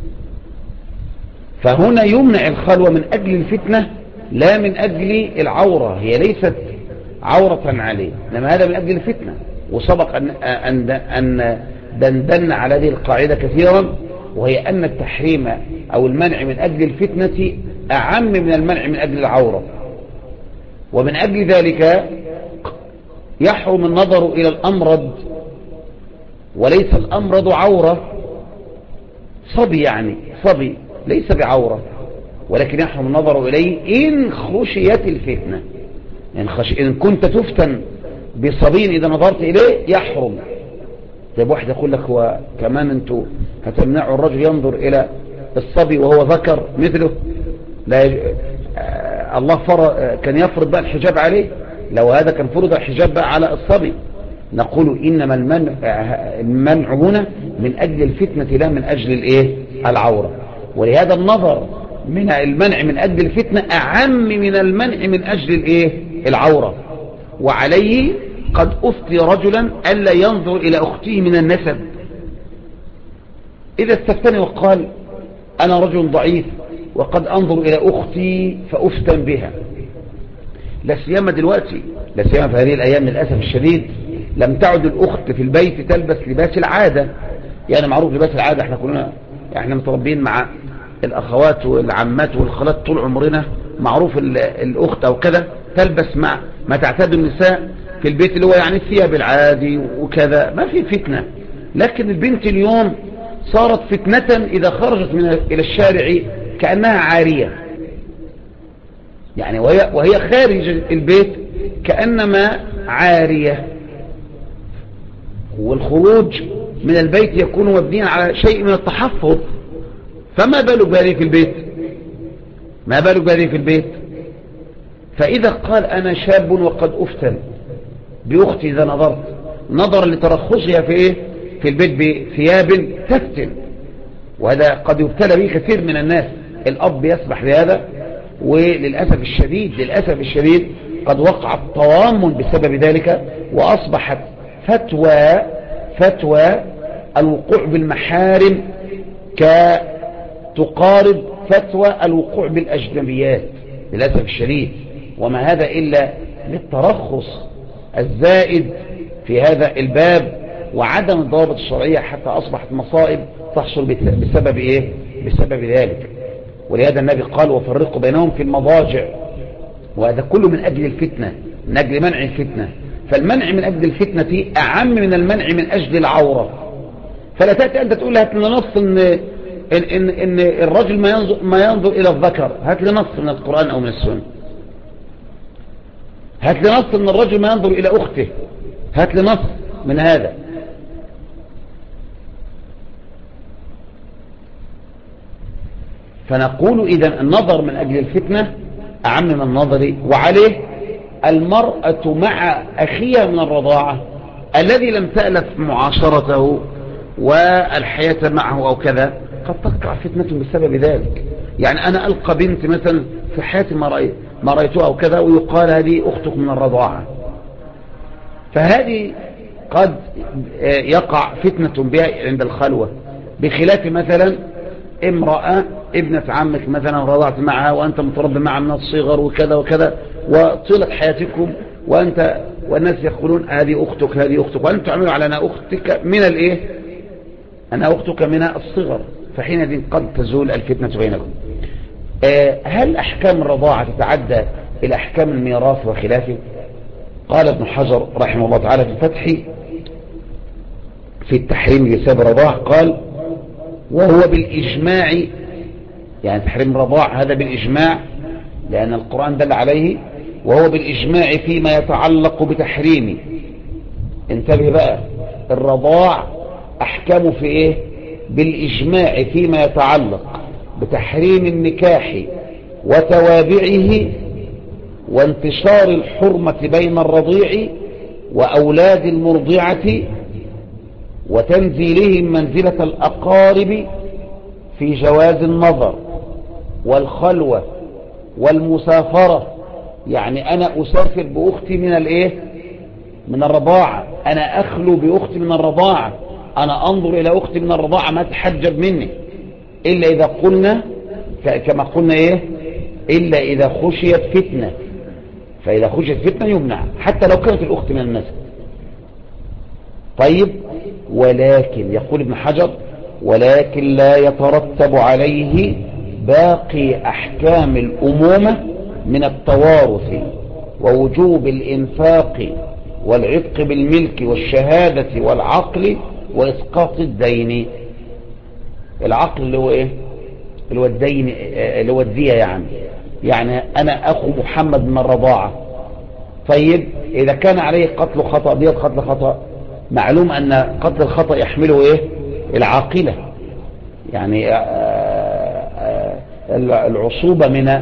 فهنا يمنع الخلوة من أجل الفتنة لا من أجل العورة. هي ليست عورة عليه، إنما هذا من أجل الفتنة. وسبق أن دندن على هذه القاعدة كثيرا، وهي أن التحريم أو المنع من أجل الفتنة أعم من المنع من أجل العورة. ومن أجل ذلك يحرم النظر إلى الأمرض، وليس الأمرض عورة، صبي يعني صبي ليس بعورة، ولكن يحرم النظر إليه إن خشيت الفتنة. إن كنت تفتن بصبي إذا نظرت إليه يحرم. طيب واحد يقول لك هو كمان أنتوا هتمنعوا الرجل ينظر إلى الصبي وهو ذكر مثله؟ لا الله كان يفرض بقى الحجاب عليه، لو هذا كان فرض الحجاب بقى على الصبي. نقول إنما المنع هنا من أجل الفتنة لا من أجل العورة. ولهذا النظر من المنع من أجل الفتنة أعم من المنع من أجل العورة. وعليه قد أفتي رجلا ألا ينظر إلى أخته من النسب إذا استفتني وقال أنا رجل ضعيف وقد أنظر إلى أختي فأفتن بها. لا سيما دلوقتي، لا سيما في هذه الأيام للأسف الشديد لم تعد الأخت في البيت تلبس لباس العادة. يعني معروف لباس العادة، احنا كلنا احنا متربين مع الأخوات والعمات والخالات طول عمرنا، معروف الأخت أو كذا تلبس ما تعتاد النساء في البيت اللي هو يعني الثياب العادي وكذا ما في فتنة. لكن البنت اليوم صارت فتنة إذا خرجت إلى الشارع كأنها عارية، يعني وهي خارج البيت كأنما عارية. والخروج من البيت يكون مبنيا على شيء من التحفظ، فما بالك بهذه في البيت؟ ما بالك بهذه في البيت؟ فإذا قال أنا شاب وقد أفتن بأختي إذا نظر لترخصها في إيه؟ في البيت بثياب تفتن، وهذا قد يبتلى به كثير من الناس. الأب يسمح بهذا، وللأسف الشديد قد وقع التضامن بسبب ذلك، وأصبحت فتوى الوقوع بالمحارم تقارب فتوى الوقوع بالأجنبيات للأسف الشديد. وما هذا إلا للترخص الزائد في هذا الباب وعدم الضوابط الشرعية، حتى أصبحت مصائب تحصل بسبب إيه؟ بسبب ذلك. ولهذا النبي قال وفرقوا بينهم في المضاجع، وهذا كله من أجل الفتنة، من أجل منع الفتنة. فالمنع من أجل الفتنة أعم من المنع من أجل العورة. فلا تأتي أنت تقول هات لنا نص إن الرجل ما ينظر إلى الذكر، هات لنا نص من القرآن أو من السنة. هات لنا نص إن الرجل ما ينظر إلى أخته، هات لنا نص من هذا. فنقول إذن النظر من أجل الفتنة أعم من النظر. وعليه المرأة مع أخيها من الرضاعة الذي لم تألف معاشرته والحياة معه أو كذا، قد تقع فتنة بسبب ذلك. يعني أنا ألقى بنت مثلا في حياتي ما رأيتها أو كذا، ويقال هذه أختك من الرضاعة، فهذه قد يقع فتنة بها عند الخلوة، بخلاف مثلا امرأة ابنة عمك مثلا رضعت معها وأنت متربي معها من الصغر وكذا وكذا، وطيلة حياتكم وأنت والناس يقولون هذه أختك وأنت تعملوا على أنا أختك من الإيه؟ أنا أختك من الصغر، فحينئذ قد تزول الفتنة بينكم. هل أحكام الرضاعة تتعدى إلى أحكام الميراث وخلافه؟ قال ابن حجر رحمه الله تعالى في الفتح في التحريم لسبب الرضاعة، قال وهو بالإجماع، يعني تحريم الرضاع هذا بالإجماع لأن القرآن دل عليه، وهو بالإجماع فيما يتعلق بتحريمه. انتبه بقى، الرضاع أحكامه في إيه؟ بالإجماع فيما يتعلق بتحريم النكاح وتوابعه وانتشار الحرمة بين الرضيع وأولاد المرضعة وتنزيلهم منزلة الأقارب في جواز النظر والخلوة والمسافرة. يعني أنا أسافر بأختي من الإيه؟ من الرضاعة، أنا أخلو بأختي من الرضاعة، أنا أنظر إلى أختي من الرضاعة ما تحجب مني، إلا إذا قلنا كما قلنا إيه؟ إلا إذا خشيت فتنة، فإذا خشيت فتنة يمنع حتى لو كانت الأخت من النسب. طيب، ولكن يقول ابن حجر ولكن لا يترتب عليه باقي أحكام الأمومة من التوارث ووجوب الإنفاق والعتق بالملك والشهادة والعقل وإسقاط الدين. العقل اللي هو إيه؟ اللي هو الدين، اللي هو الدية. يعني أنا أخو محمد من الرضاعة، طيب إذا كان عليه قتل خطأ، دية قتل خطأ، معلوم أن قتل الخطأ يحمله إيه؟ العاقلة، يعني العصوبة من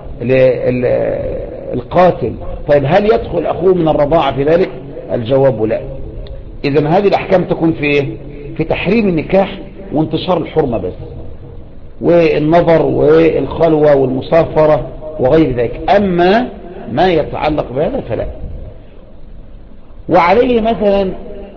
القاتل. طيب هل يدخل أخوه من الرضاعة في ذلك؟ الجواب لا. إذن هذه الأحكام تكون في إيه؟ في تحريم النكاح وانتشار الحرمة بس، والنظر والخلوة والمسافرة وغير ذلك. أما ما يتعلق بهذا فلا. وعليه مثلا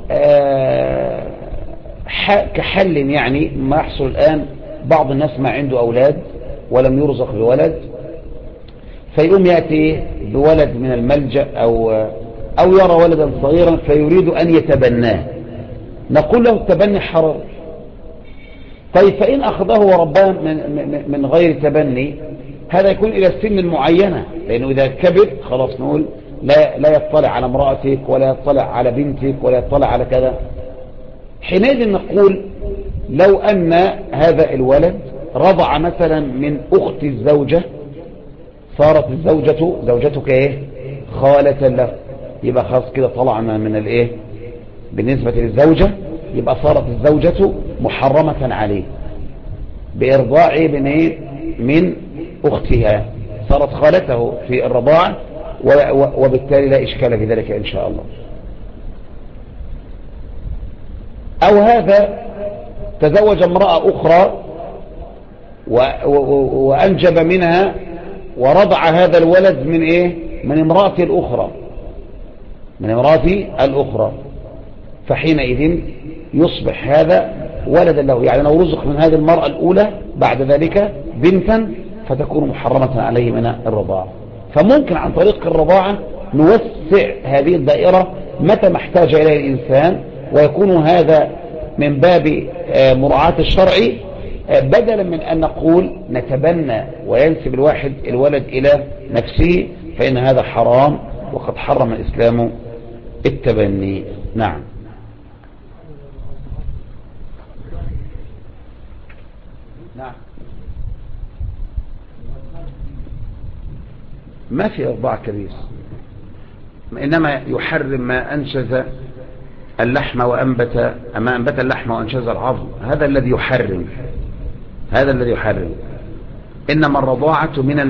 كحل، يعني ما يحصل الآن بعض الناس ما عنده أولاد ولم يرزق بولد، فيقوم يأتي بولد من الملجأ أو يرى ولدا صغيرا فيريد أن يتبناه، نقول له التبني حرام. طيب فإن أخذه ورباه من غير تبني، هذا يكون إلى سن معينة، لأنه إذا كبر خلاص نقول لا يطلع على امرأتك ولا يطلع على بنتك ولا يطلع على كذا. حينئذ نقول لو أن هذا الولد رضع مثلا من أخت الزوجة، صارت زوجتك ايه؟ خالة له، يبقى خلاص كده طلعنا من الايه بالنسبة للزوجة، يبقى صارت الزوجة محرمة عليه بإرضاعه من ايه؟ من أختها، صارت خالته في الرضاعة، وبالتالي لا إشكال في ذلك إن شاء الله. أو هذا تزوج امرأة أخرى وأنجب منها ورضع هذا الولد من ايه؟ من امرأته الأخرى، من امرأته الأخرى، فحينئذ يصبح هذا ولدا له، يعني لو رزق من هذه المرأة الأولى بعد ذلك بنتا فتكون محرمة عليه من الرضاعة. فممكن عن طريق الرضاعة نوسع هذه الدائرة متى ما احتاج إليه الإنسان، ويكون هذا من باب مراعاة الشرع، بدلا من أن نقول نتبنى وينسب الواحد الولد إلى نفسه، فإن هذا حرام، وقد حرم الإسلام التبني. نعم. نعم. ما في إرضاع كبير، إنما يحرم ما أنشز اللحم وأنبت، ما أنبت اللحم وأنشز العظم، هذا الذي يحرم، هذا الذي يحرم. إنما الرضاعة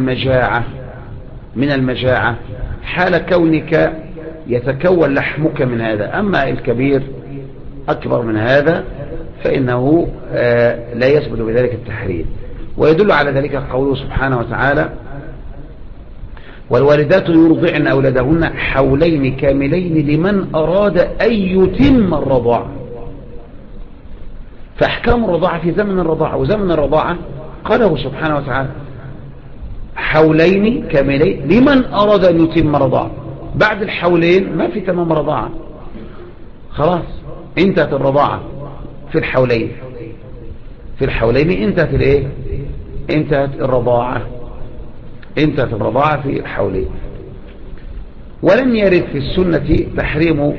من المجاعة حال كونك يتكون لحمك من هذا. أما الكبير أكبر من هذا فإنه لا يثبت بذلك التحريم. ويدل على ذلك قوله سبحانه وتعالى: والوالدات يرضعن أولادهن حولين كاملين لمن أراد أن يتم الرضاعة. فأحكام الرضاعة في زمن الرضاعة وزمن الرضاعة قاله سبحانه وتعالى حولين كاملين لمن أراد أن يتم الرضاعة. بعد الحولين ما في تمام رضاعة، خلاص انتهت الرضاعة في الحولين، في الحولين انتهت الايه؟ انتهت الرضاعة، انتهت الرضاعة في الحولين. ولم يرد في السنة تحريم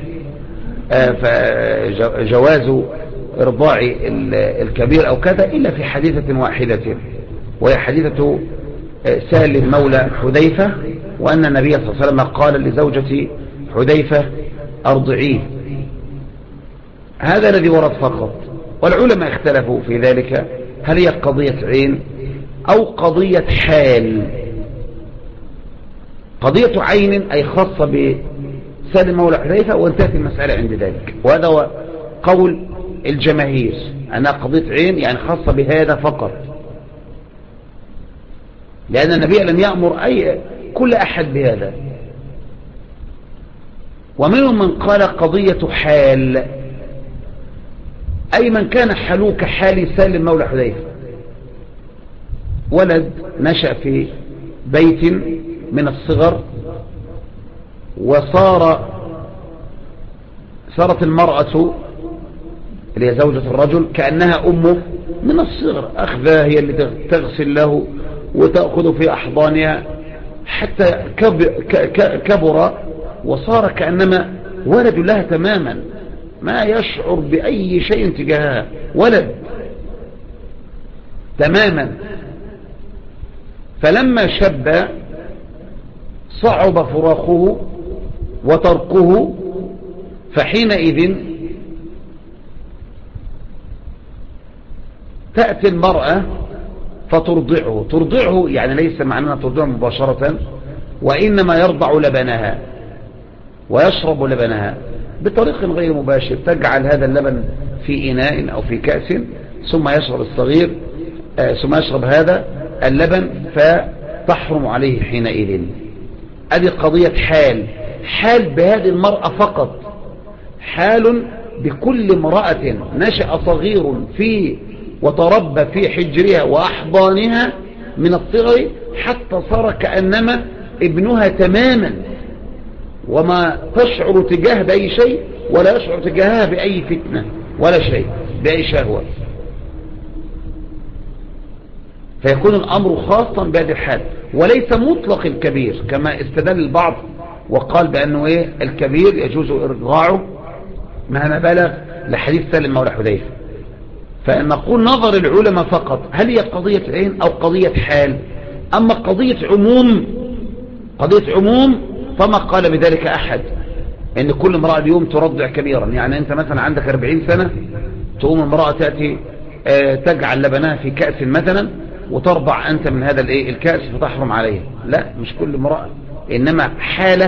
جواز إرضاع الكبير أو كذا إلا في حديثة واحدة، وهي حديثة سالم مولى حذيفة، وأن النبي صلى الله عليه وسلم قال لزوجة حذيفة أرضعيه. هذا الذي ورد فقط، والعلماء اختلفوا في ذلك، هل هي قضية عين أو قضية حال. قضية عين أي خاصة بسالم مولى حذيفة وانتهت المسألة عند ذلك، وهذا هو قول الجماهير أنها قضية عين يعني خاصة بهذا فقط، لأن النبي لم يأمر كل أحد بهذا. ومنهم من قال قضية حال، أي من كان حاله كحال سالم مولى حذيفة، ولد نشأ في بيت من الصغر، صارت المرأة اللي هي زوجة الرجل كأنها أمه من الصغر، أخذها هي اللي تغسل له وتأخذ في أحضانها حتى كبر وصار كأنما ولد لها تماما، ما يشعر بأي شيء تجاهها، ولد تماما. فلما شب صعب فراقه وتركه، فحينئذ تأتي المرأة ترضعه يعني ليس معناها ترضعه مباشرة، وإنما يرضع لبنها ويشرب لبنها بطريق غير مباشر، تجعل هذا اللبن في إناء أو في كأس، ثم يشرب الصغير، ثم يشرب هذا اللبن فتحرم عليه حينئذ. هذه قضية حال بهذه المرأة فقط، حال بكل امرأة نشأ صغير وتربى في حجرها وأحضانها من الصغر حتى صار كأنما ابنها تماما، وما تشعر تجاه بأي شيء ولا يشعر تجاهها بأي فتنة ولا شيء، بأي شهوة. فيكون الأمر خاصا بهذه الحال وليس مطلق الكبير كما استدل البعض وقال بأنه إيه الكبير يجوز إرضاعه مهما بلغ لحديث سالم مولى حذيفة. فإن نقول نظر العلماء فقط هل هي قضية عين أو قضية حال. أما قضية عموم فما قال بذلك أحد إن كل امرأة اليوم ترضع كبيرا. يعني أنت مثلا عندك 40 سنة تقوم امرأة تأتي تجعل لبنها في كأس مثلا وترضع أنت من هذا الكأس فتحرم عليها. لا، مش كل امرأة، إنما حالة،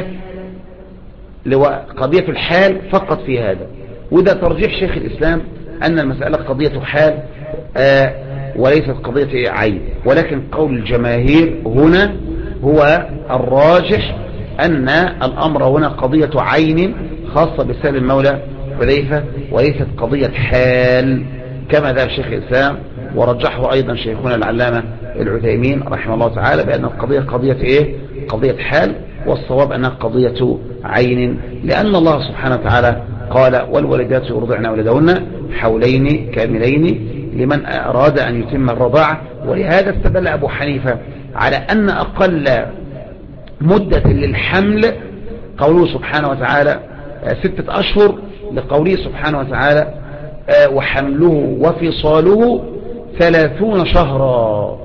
قضية الحال فقط في هذا. وده ترجيح شيخ الإسلام أن المسألة قضية حال وليست قضية عين. ولكن قول الجماهير هنا هو الراجح أن الأمر هنا قضية عين خاصة بسالم مولى حذيفة وليست قضية حال كما ذهب شيخ الإسلام، ورجحه أيضا شيخنا العلامة العثيمين رحمه الله تعالى بأن القضية قضية حال، والصواب أنها قضية عين، لأن الله سبحانه وتعالى قال والوالدات يرضعن أولادهن حولين كاملين لمن أراد أن يتم الرضاعة. ولهذا استدل أبو حنيفة على أن أقل مدة للحمل قوله سبحانه وتعالى 6 أشهر، لقوله سبحانه وتعالى وحمله وفصاله 30 شهرا.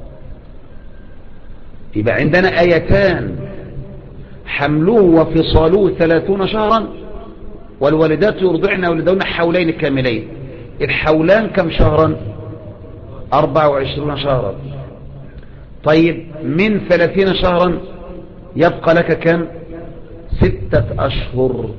يبقى عندنا آيتان، حمله وفصاله 30 شهرا، والوالدات يرضعن أولادهن حولين كاملين. الحولان كم شهرا؟ 24 شهرا. طيب من 30 شهرا يبقى لك كم؟ 6 أشهر.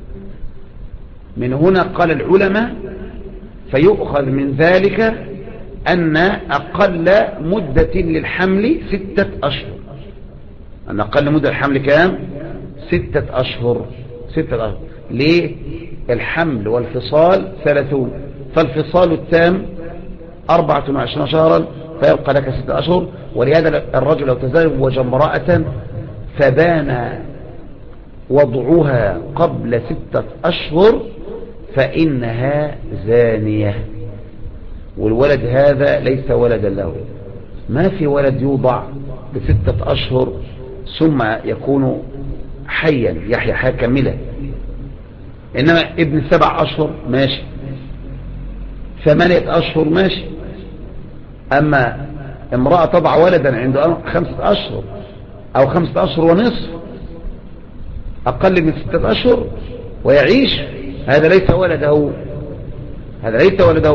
من هنا قال العلماء فيؤخذ من ذلك أن أقل مدة للحمل 6 أشهر. أن أقل مدة الحمل كام؟ 6 أشهر. 6 أشهر. ليه؟ الحمل والفصال 30، فالفصال التام 24 شهرا فيبقى لك 6 أشهر. ولهذا الرجل لو تزوج امرأة فبان وضعها قبل 6 أشهر فإنها زانية، والولد هذا ليس ولدا له. ما في ولد يوضع ب6 أشهر ثم يكون حيا يحيى حياة كاملة. إنما ابن 7 أشهر ماشي، 8 أشهر ماشي. أما امرأة تضع ولدا عنده 5 أشهر أو 5 أشهر ونصف أقل من 6 أشهر ويعيش، هذا ليس ولده، هذا ليس ولده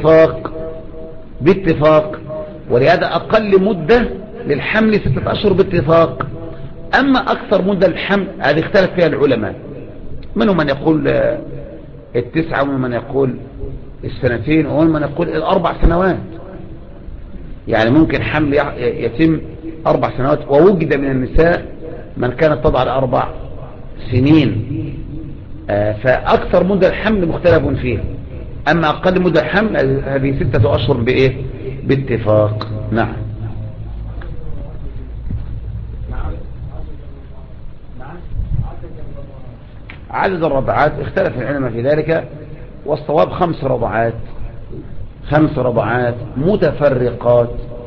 باتفاق. ولهذا أقل مدة للحمل 6 أشهر باتفاق. أما أكثر مدة للحمل هذه اختلف فيها العلماء، منهم من يقول 9 ومن من يقول 2 ومن من يقول 4 سنوات. يعني ممكن حمل يتم 4 سنوات، ووجد من النساء من كانت تضع 4 سنين. فأكثر مدة الحمل مختلف فيه. أما أقل مدة الحمل هذه 6 أشهر باتفاق. نعم. عدد الرضعات اختلف العلماء في ذلك، والصواب 5 رضعات، 5 رضعات متفرقات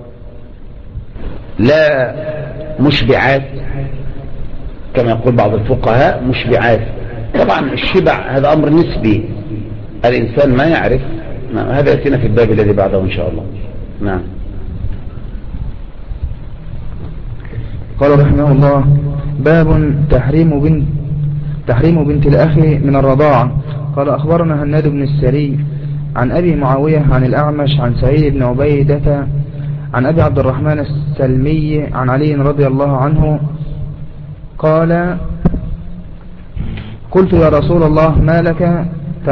لا مشبعات كما يقول بعض الفقهاء، مشبعات. طبعا الشبع هذا أمر نسبي، الإنسان ما يعرف. نعم. هذا يأتينا في الباب الذي بعده إن شاء الله. نعم. قال رحمه الله باب تحريم بنت الأخ من الرضاعة. قال أخبرنا هناد بن السري عن أبي معاوية عن الأعمش عن سعيد بن عبيدة عن أبي عبد الرحمن السلمي عن علي رضي الله عنه قال قلت يا رسول الله ما لك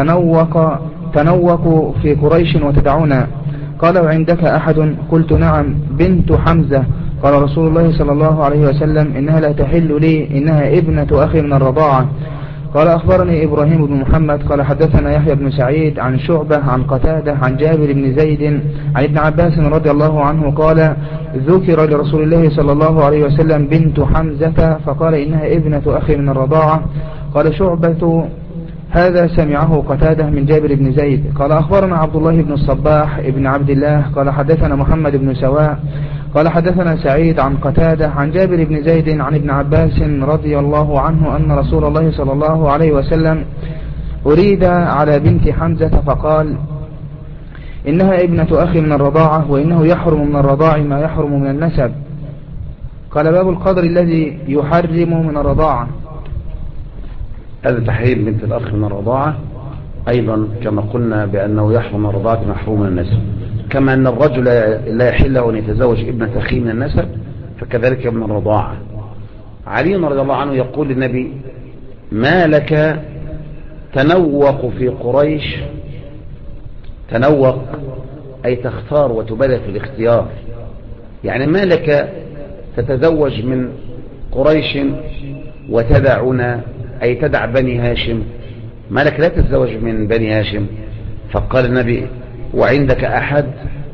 تنوق في قريش وتدعونا؟ قال وعندك أحد؟ قلت نعم بنت حمزة. قال رسول الله صلى الله عليه وسلم إنها لا تحل لي، إنها ابنة أخي من الرضاعة. قال أخبرني إبراهيم بن محمد قال حدثنا يحيى بن سعيد عن شعبة عن قتادة عن جابر بن زيد عن ابن عباس رضي الله عنه قال ذكر لرسول الله صلى الله عليه وسلم بنت حمزة فقال إنها ابنة أخي من الرضاعة. قال شعبة هذا سمعه قتادة من جابر بن زيد قال أخبرنا عبد الله بن الصباح ابن عبد الله قال حدثنا محمد بن سواء قال حدثنا سعيد عن قتادة عن جابر بن زيد عن ابن عباس رضي الله عنه أن رسول الله صلى الله عليه وسلم أريد على بنت حمزة فقال إنها ابنة أخي من الرضاعة وإنه يحرم من الرضاع ما يحرم من النسب. قال باب القدر الذي يحرم من الرضاعة. هذا تحريم بنت الأخ من الرضاعة أيضا كما قلنا بأنه يحرم من الرضاعة محروم من النسب، كما أن الرجل لا يحل له أن يتزوج ابنة أخيه من النسب فكذلك من الرضاعة. علي رضي الله عنه يقول للنبي ما لك تنوق في قريش، تنوق أي تختار وتبالغ في الاختيار، يعني ما لك تتزوج من قريش وتدعنا أي تدع بني هاشم، ما لك لا تتزوج من بني هاشم. فقال النبي وعندك أحد،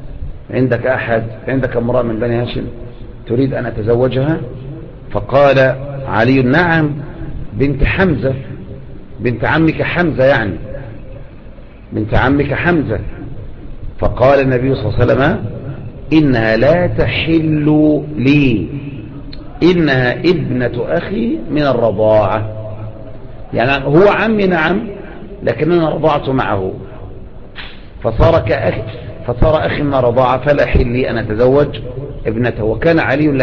عندك امرأة من بني هاشم تريد أن أتزوجها؟ فقال علي نعم بنت حمزة، بنت عمك حمزة، يعني بنت عمك حمزة. فقال النبي صلى الله عليه وسلم إنها لا تحل لي، إنها ابنة أخي من الرضاعة، يعني هو عمي نعم لكننا رضعت معه فصار أخي من الرضاعة فلا حل لي أن أتزوج ابنته. وكان علي لا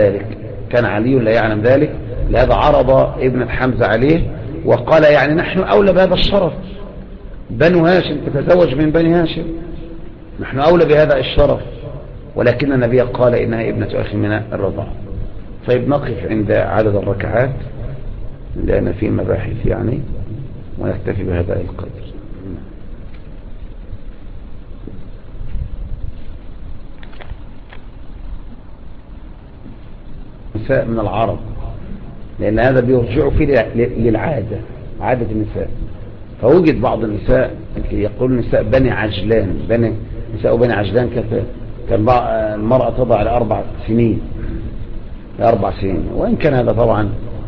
يعلم ذلك، لهذا عرض ابنة حمزة عليه وقال يعني نحن أولى بهذا الشرف، بنو هاشم تتزوج من بني هاشم، نحن أولى بهذا الشرف، ولكن النبي قال إنها ابنة أخي من الرضاعة. طيب نقف عند عدد الركعات لأن في مباحث يعني، ونكتفي بهذا القدر. نساء من العرب، لأن هذا بيرجعوا فيه للعادة، عادة النساء. فوجد بعض النساء يقول نساء بني عجلان، نساء بني عجلان كان المرأة تضع ل4 سنين، وإن كان هذا طبعا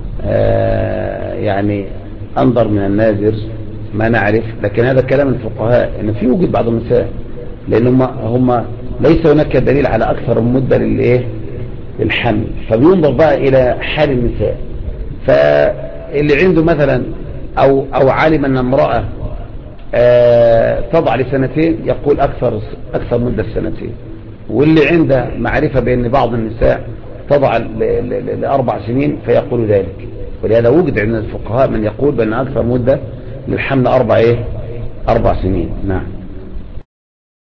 يعني أنظر من النادر ما نعرف، لكن هذا كلام الفقهاء إن في وجود بعض النساء، لأن هم ليس هناك دليل على أكثر مدة للحمل، فبينظر بقى إلى حال النساء. فاللي عنده مثلا أو علم أن امرأة تضع ل2 يقول أكثر مدة 2، واللي عنده معرفة بأن بعض النساء تضع ل4 سنين فيقول ذلك. ولهذا وجد عند الفقهاء من يقول بأن أكثر مدة للحمل 4 سنين. نعم.